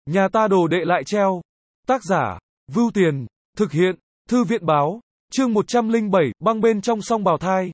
Nhà ta đồ đệ lại treo. Tác giả, Vưu Tiền, thực hiện, Thư viện báo, chương 107, băng bên trong song bào thai.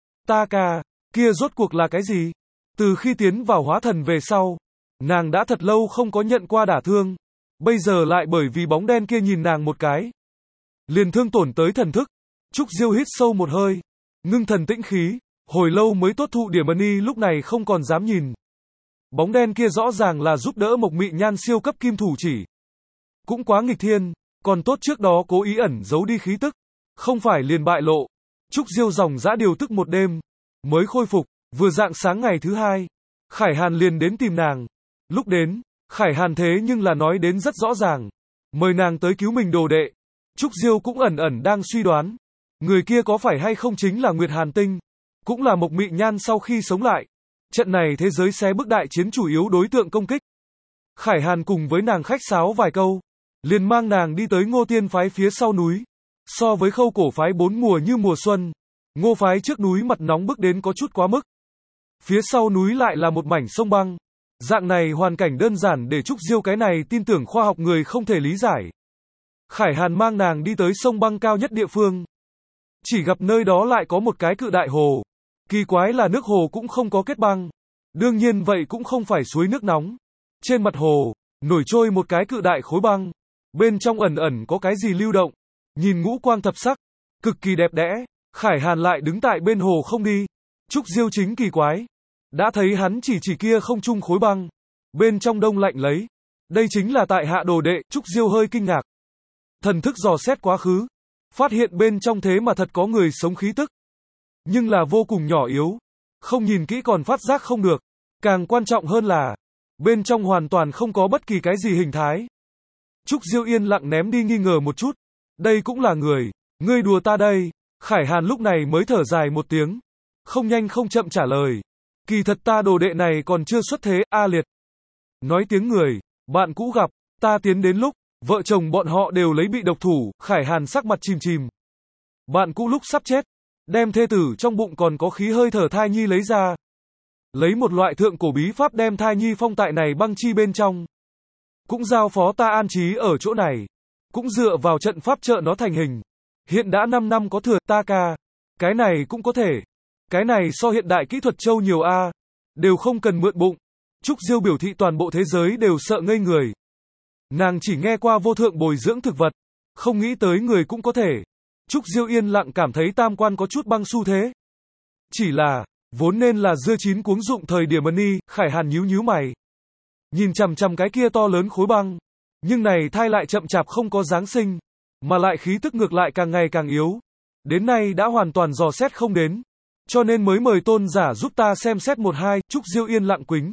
Taka, kia rốt cuộc là cái gì? Từ khi tiến vào hóa thần về sau, nàng đã thật lâu không có nhận qua đả thương, bây giờ lại bởi vì bóng đen kia nhìn nàng một cái, liền thương tổn tới thần thức. Trúc Diêu hít sâu một hơi, ngưng thần tĩnh khí, hồi lâu mới tốt thụ Điểm Ân Y lúc này không còn dám nhìn. Bóng đen kia rõ ràng là giúp đỡ Mộc Mị Nhan siêu cấp kim thủ chỉ. Cũng quá nghịch thiên, còn tốt trước đó cố ý ẩn giấu đi khí tức, không phải liền bại lộ. Trúc Diêu dòng dã điều tức một đêm, mới khôi phục, vừa rạng sáng ngày thứ hai, Khải Hàn liền đến tìm nàng. Lúc đến, Khải Hàn thế nhưng là nói đến rất rõ ràng, mời nàng tới cứu mình đồ đệ. Trúc Diêu cũng ẩn ẩn đang suy đoán, người kia có phải hay không chính là Nguyệt Hàn Tinh, cũng là Mộc Mị Nhan sau khi sống lại. Trận này thế giới xé bức đại chiến chủ yếu đối tượng công kích. Khải Hàn cùng với nàng khách sáo vài câu, liền mang nàng đi tới Ngô Tiên phái phía sau núi. So với Khâu Cổ phái 4 mùa như mùa xuân, Ngô phái trước núi mặt nóng bức đến có chút quá mức. Phía sau núi lại là một mảnh sông băng. Dạng này hoàn cảnh đơn giản để Trúc Diêu cái này tin tưởng khoa học người không thể lý giải. Khải Hàn mang nàng đi tới sông băng cao nhất địa phương. Chỉ gặp nơi đó lại có một cái cự đại hồ. Kỳ quái là nước hồ cũng không có kết băng. Đương nhiên vậy cũng không phải suối nước nóng. Trên mặt hồ, nổi trôi một cái cự đại khối băng. Bên trong ẩn ẩn có cái gì lưu động. Nhìn ngũ quang thập sắc, cực kỳ đẹp đẽ. Khải Hàn lại đứng tại bên hồ không đi. Trúc Diêu chính kỳ quái. Đã thấy hắn chỉ kia không trung khối băng. Bên trong đông lạnh lấy. Đây chính là tại hạ đồ đệ. Trúc Diêu hơi kinh ngạc. Thần thức dò xét quá khứ. Phát hiện bên trong thế mà thật có người sống khí tức. Nhưng là vô cùng nhỏ yếu. Không nhìn kỹ còn phát giác không được. Càng quan trọng hơn là, bên trong hoàn toàn không có bất kỳ cái gì hình thái. Trúc Diêu yên lặng ném đi nghi ngờ một chút. Đây cũng là người. Ngươi đùa ta đây. Khải Hàn lúc này mới thở dài một tiếng. Không nhanh không chậm trả lời. Kỳ thật ta đồ đệ này còn chưa xuất thế, A Liệt. Nói tiếng người, bạn cũ gặp, ta tiến đến lúc, vợ chồng bọn họ đều lấy bị độc thủ. Khải Hàn sắc mặt chìm chìm. Bạn cũ lúc sắp chết, đem thê tử trong bụng còn có khí hơi thở thai nhi lấy ra. Lấy một loại thượng cổ bí pháp đem thai nhi phong tại này băng chi bên trong. Cũng giao phó ta an trí ở chỗ này. Cũng dựa vào trận pháp trợ nó thành hình. Hiện đã 5 năm có thừa, Taka. Cái này cũng có thể. Cái này so hiện đại kỹ thuật châu nhiều a. Đều không cần mượn bụng. Trúc Diêu biểu thị toàn bộ thế giới đều sợ ngây người. Nàng chỉ nghe qua vô thượng bồi dưỡng thực vật. Không nghĩ tới người cũng có thể. Trúc Diêu yên lặng cảm thấy tam quan có chút băng xu thế. Chỉ là, vốn nên là dưa chín cuống dụng thời Điểm Ân Y. Khải Hàn nhíu mày. Nhìn chằm chằm cái kia to lớn khối băng. Nhưng này thai lại chậm chạp không có giáng sinh. Mà lại khí tức ngược lại càng ngày càng yếu. Đến nay đã hoàn toàn dò xét không đến. Cho nên mới mời tôn giả giúp ta xem xét một hai. Trúc Diêu yên lặng quính.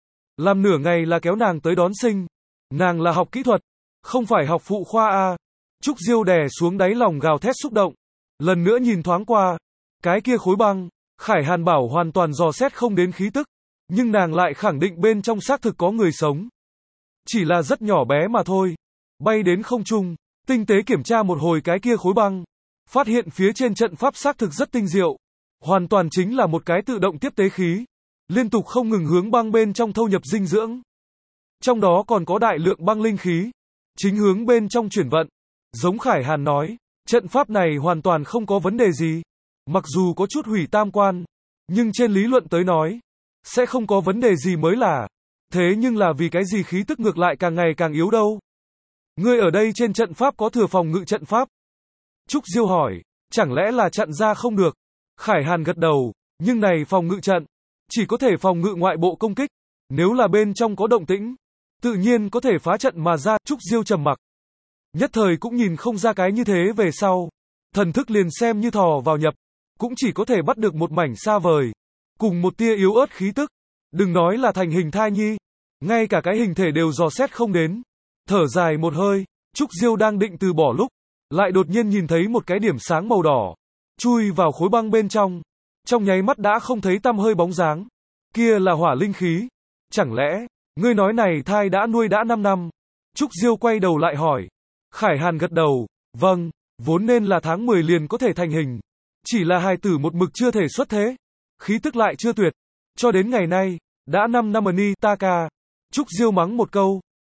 Làm nửa ngày là kéo nàng tới đón sinh. Nàng là học kỹ thuật, không phải học phụ khoa a. Trúc Diêu đè xuống đáy lòng gào thét xúc động. Lần nữa nhìn thoáng qua. Cái kia khối băng. Khải Hàn bảo hoàn toàn dò xét không đến khí tức. Nhưng nàng lại khẳng định bên trong xác thực có người sống. Chỉ là rất nhỏ bé mà thôi. Bay đến không trung. Tinh tế kiểm tra một hồi cái kia khối băng. Phát hiện phía trên trận pháp xác thực rất tinh diệu. Hoàn toàn chính là một cái tự động tiếp tế khí. Liên tục không ngừng hướng băng bên trong thâu nhập dinh dưỡng. Trong đó còn có đại lượng băng linh khí. Chính hướng bên trong chuyển vận. Giống Khải Hàn nói, trận pháp này hoàn toàn không có vấn đề gì. Mặc dù có chút hủy tam quan. Nhưng trên lý luận tới nói, sẽ không có vấn đề gì mới là. Thế nhưng là vì cái gì khí tức ngược lại càng ngày càng yếu đâu? Ngươi ở đây trên trận pháp có thừa phòng ngự trận pháp? Trúc Diêu hỏi, chẳng lẽ là chặn ra không được? Khải Hàn gật đầu, nhưng này phòng ngự trận, chỉ có thể phòng ngự ngoại bộ công kích. Nếu là bên trong có động tĩnh, tự nhiên có thể phá trận mà ra. Trúc Diêu trầm mặc. Nhất thời cũng nhìn không ra cái như thế về sau. Thần thức liền xem như thò vào nhập, cũng chỉ có thể bắt được một mảnh xa vời. Cùng một tia yếu ớt khí tức. Đừng nói là thành hình thai nhi. Ngay cả cái hình thể đều dò xét không đến. Thở dài một hơi, Trúc Diêu đang định từ bỏ lúc. Lại đột nhiên nhìn thấy một cái điểm sáng màu đỏ. Chui vào khối băng bên trong. Trong nháy mắt đã không thấy tăm hơi bóng dáng. Kia là hỏa linh khí. Chẳng lẽ, ngươi nói này thai đã nuôi đã 5 năm. Trúc Diêu quay đầu lại hỏi. Khải Hàn gật đầu. Vâng, vốn nên là tháng 10 liền có thể thành hình. Chỉ là hài tử một mực chưa thể xuất thế. Khí tức lại chưa tuyệt. Cho đến ngày nay, đã 5 năm Taka. Trúc Diêu mắng một câu.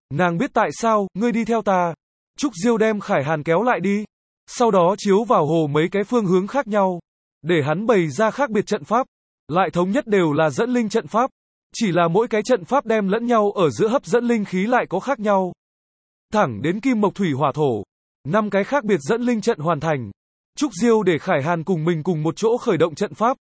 Nàng biết tại sao, ngươi đi theo ta. Trúc Diêu đem Khải Hàn kéo lại đi. Sau đó chiếu vào hồ mấy cái phương hướng khác nhau. Để hắn bày ra khác biệt trận pháp. Lại thống nhất đều là dẫn linh trận pháp. Chỉ là mỗi cái trận pháp đem lẫn nhau ở giữa hấp dẫn linh khí lại có khác nhau. Thẳng đến kim mộc thủy hỏa thổ. 5 cái khác biệt dẫn linh trận hoàn thành. Trúc Diêu để Khải Hàn cùng mình cùng một chỗ khởi động trận pháp.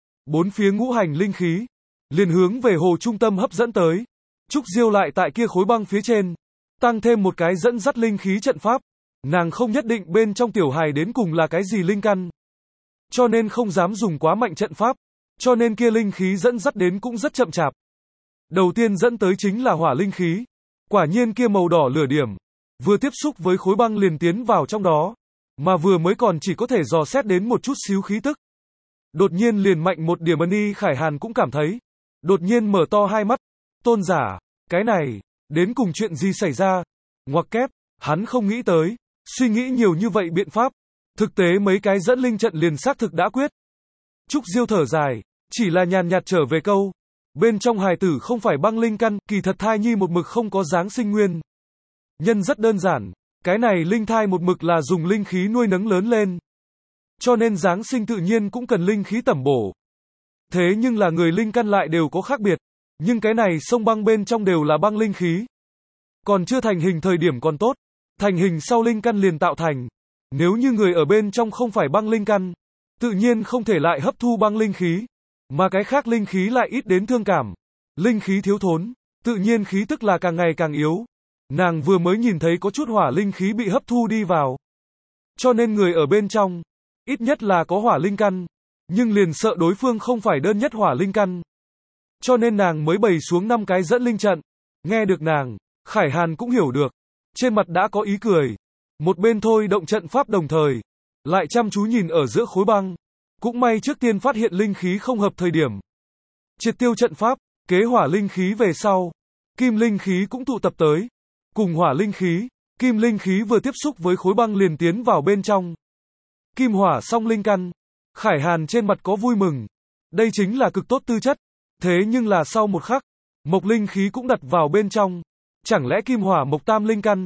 4 phía ngũ hành linh khí liền hướng về hồ trung tâm hấp dẫn tới. Trúc Diêu lại tại kia khối băng phía trên tăng thêm một cái dẫn dắt linh khí trận pháp. Nàng không nhất định bên trong tiểu hài đến cùng là cái gì linh căn, cho nên không dám dùng quá mạnh trận pháp, cho nên kia linh khí dẫn dắt đến cũng rất chậm chạp. Đầu tiên dẫn tới chính là hỏa linh khí. Quả nhiên kia màu đỏ lửa điểm vừa tiếp xúc với khối băng liền tiến vào trong đó, mà vừa mới còn chỉ có thể dò xét đến một chút xíu khí tức. Đột nhiên liền mạnh một điểm ân. Khải Hàn cũng cảm thấy, đột nhiên mở to hai mắt. Tôn giả, cái này, đến cùng chuyện gì xảy ra? Ngoặc kép, hắn không nghĩ tới, suy nghĩ nhiều như vậy biện pháp. Thực tế mấy cái dẫn linh trận liền xác thực đã quyết. Trúc Diêu thở dài, chỉ là nhàn nhạt trở về câu. Bên trong hài tử không phải băng linh căn, kỳ thật thai nhi một mực không có dáng sinh nguyên. Nhân rất đơn giản, cái này linh thai một mực là dùng linh khí nuôi nấng lớn lên. Cho nên dáng sinh tự nhiên cũng cần linh khí tẩm bổ. Thế nhưng là người linh căn lại đều có khác biệt. Nhưng cái này sông băng bên trong đều là băng linh khí. Còn chưa thành hình thời điểm còn tốt. Thành hình sau linh căn liền tạo thành. Nếu như người ở bên trong không phải băng linh căn, tự nhiên không thể lại hấp thu băng linh khí. Mà cái khác linh khí lại ít đến thương cảm. Linh khí thiếu thốn, tự nhiên khí tức là càng ngày càng yếu. Nàng vừa mới nhìn thấy có chút hỏa linh khí bị hấp thu đi vào. Cho nên người ở bên trong, ít nhất là có hỏa linh căn, nhưng liền sợ đối phương không phải đơn nhất hỏa linh căn. Cho nên nàng mới bày xuống 5 cái dẫn linh trận. Nghe được nàng, Khải Hàn cũng hiểu được. Trên mặt đã có ý cười. Một bên thôi động trận pháp đồng thời, lại chăm chú nhìn ở giữa khối băng. Cũng may trước tiên phát hiện linh khí không hợp thời điểm. Triệt tiêu trận pháp, kế hỏa linh khí về sau. Kim linh khí cũng tụ tập tới. Cùng hỏa linh khí, kim linh khí vừa tiếp xúc với khối băng liền tiến vào bên trong. Kim hỏa song linh căn. Khải Hàn trên mặt có vui mừng. Đây chính là cực tốt tư chất. Thế nhưng là sau một khắc, mộc linh khí cũng đặt vào bên trong. Chẳng lẽ kim hỏa mộc tam linh căn?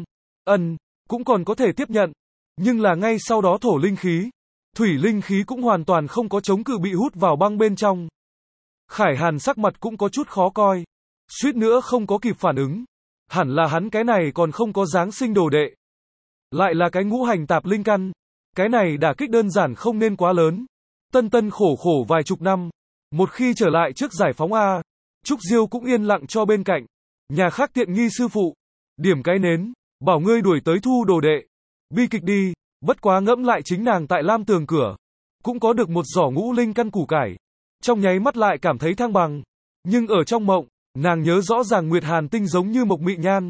Cũng còn có thể tiếp nhận. Nhưng là ngay sau đó thổ linh khí, thủy linh khí cũng hoàn toàn không có chống cự bị hút vào băng bên trong. Khải Hàn sắc mặt cũng có chút khó coi. Suýt nữa không có kịp phản ứng. Hẳn là hắn cái này còn không có dáng sinh đồ đệ. Lại là cái ngũ hành tạp linh căn. Cái này đả kích đơn giản không nên quá lớn. Tân tân khổ khổ vài chục năm. Một khi trở lại trước giải phóng A, Trúc Diêu cũng yên lặng cho bên cạnh. Nhà khác tiện nghi sư phụ. Điểm cái nến, bảo ngươi đuổi tới thu đồ đệ. Bi kịch đi, bất quá ngẫm lại chính nàng tại Lam Tường cửa. Cũng có được một giỏ ngũ linh căn củ cải. Trong nháy mắt lại cảm thấy thăng bằng. Nhưng ở trong mộng, nàng nhớ rõ ràng Nguyệt Hàn Tinh giống như mộc mị nhan.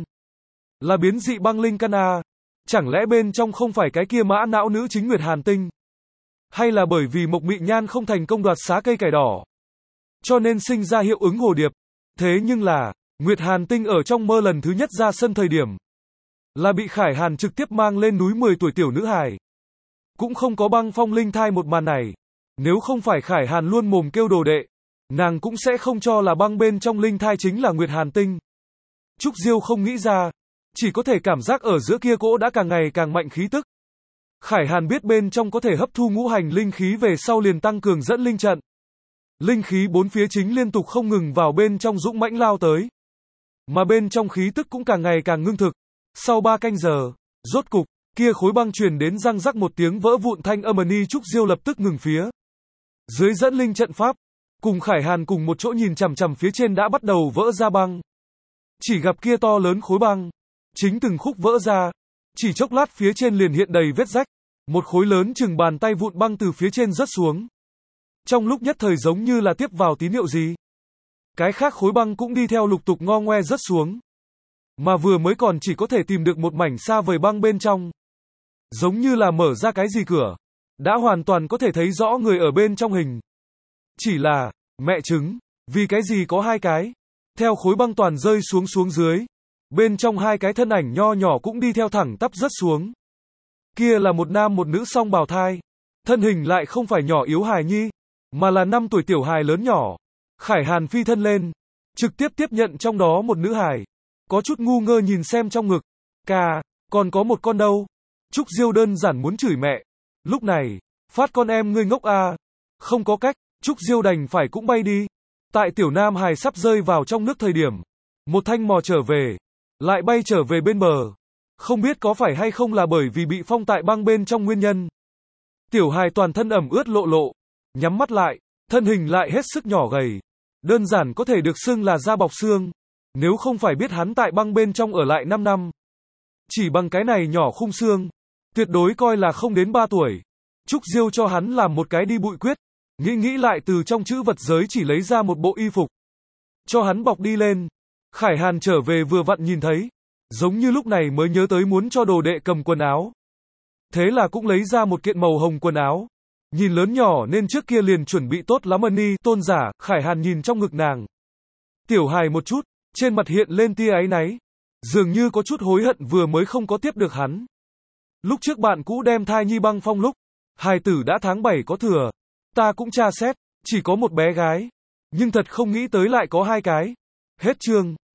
Là biến dị băng linh căn A. Chẳng lẽ bên trong không phải cái kia mã não nữ chính Nguyệt Hàn Tinh? Hay là bởi vì mộc mị nhan không thành công đoạt xá cây cải đỏ, cho nên sinh ra hiệu ứng hồ điệp? Thế nhưng là, Nguyệt Hàn Tinh ở trong mơ lần thứ nhất ra sân thời điểm, là bị Khải Hàn trực tiếp mang lên núi 10 tuổi tiểu nữ hài. Cũng không có băng phong linh thai một màn này. Nếu không phải Khải Hàn luôn mồm kêu đồ đệ, nàng cũng sẽ không cho là băng bên trong linh thai chính là Nguyệt Hàn Tinh. Trúc Diêu không nghĩ ra, chỉ có thể cảm giác ở giữa kia cỗ đã càng ngày càng mạnh khí tức. Khải Hàn biết bên trong có thể hấp thu ngũ hành linh khí về sau liền tăng cường dẫn linh trận. Linh khí bốn phía chính liên tục không ngừng vào bên trong dũng mãnh lao tới. Mà bên trong khí tức cũng càng ngày càng ngưng thực. Sau 3 canh giờ, rốt cục, kia khối băng truyền đến răng rắc một tiếng vỡ vụn thanh âm. Trúc Diêu lập tức ngừng phía. Dưới dẫn linh trận pháp, cùng Khải Hàn cùng một chỗ nhìn chằm chằm phía trên đã bắt đầu vỡ ra băng. Chỉ gặp kia to lớn khối băng, chính từng khúc vỡ ra, chỉ chốc lát phía trên liền hiện đầy vết rách. Một khối lớn chừng bàn tay vụn băng từ phía trên rớt xuống. Trong lúc nhất thời giống như là tiếp vào tín hiệu gì. Cái khác khối băng cũng đi theo lục tục ngo ngoe rớt xuống. Mà vừa mới còn chỉ có thể tìm được một mảnh xa vời băng bên trong. Giống như là mở ra cái gì cửa. Đã hoàn toàn có thể thấy rõ người ở bên trong hình. Chỉ là, mẹ trứng, vì cái gì có 2 cái. Theo khối băng toàn rơi xuống dưới. Bên trong 2 cái thân ảnh nho nhỏ cũng đi theo thẳng tắp rớt xuống. Kia là một nam một nữ song bào thai. Thân hình lại không phải nhỏ yếu hài nhi, mà là 5 tuổi tiểu hài lớn nhỏ. Khải Hàn phi thân lên, trực tiếp tiếp nhận trong đó một nữ hài. có chút ngu ngơ nhìn xem trong ngực. Ca, còn có một con đâu? Trúc Diêu đơn giản muốn chửi mẹ. Lúc này, Phát con em ngươi ngốc à? Không có cách, Trúc Diêu đành phải cũng bay đi. Tại Tiểu Nam Hải sắp rơi vào trong nước thời điểm, một thanh mò trở về, lại bay trở về bên bờ. Không biết có phải hay không là bởi vì bị phong tại băng bên trong nguyên nhân. Tiểu Hài toàn thân ẩm ướt lộ lộ, nhắm mắt lại, thân hình lại hết sức nhỏ gầy. Đơn giản có thể được xưng là da bọc xương. Nếu không phải biết hắn tại băng bên trong ở lại 5 năm. Chỉ bằng cái này nhỏ khung xương, tuyệt đối coi là không đến 3 tuổi. Trúc Diêu cho hắn làm một cái đi bụi quyết. Nghĩ lại từ trong chữ vật giới chỉ lấy ra một bộ y phục. Cho hắn bọc đi lên. Khải Hàn trở về vừa vặn nhìn thấy. Giống như lúc này mới nhớ tới muốn cho đồ đệ cầm quần áo. Thế là cũng lấy ra một kiện màu hồng quần áo. Nhìn lớn nhỏ nên trước kia liền chuẩn bị tốt lắm ân tôn giả. Khải Hàn nhìn trong ngực nàng. Tiểu Hài một chút, trên mặt hiện lên tia áy náy. Dường như có chút hối hận vừa mới không có tiếp được hắn. Lúc trước bạn cũ đem thai nhi băng phong lúc. Hài tử đã tháng 7 có thừa. Ta cũng tra xét, chỉ có một bé gái. Nhưng thật không nghĩ tới lại có 2 cái. Hết chương.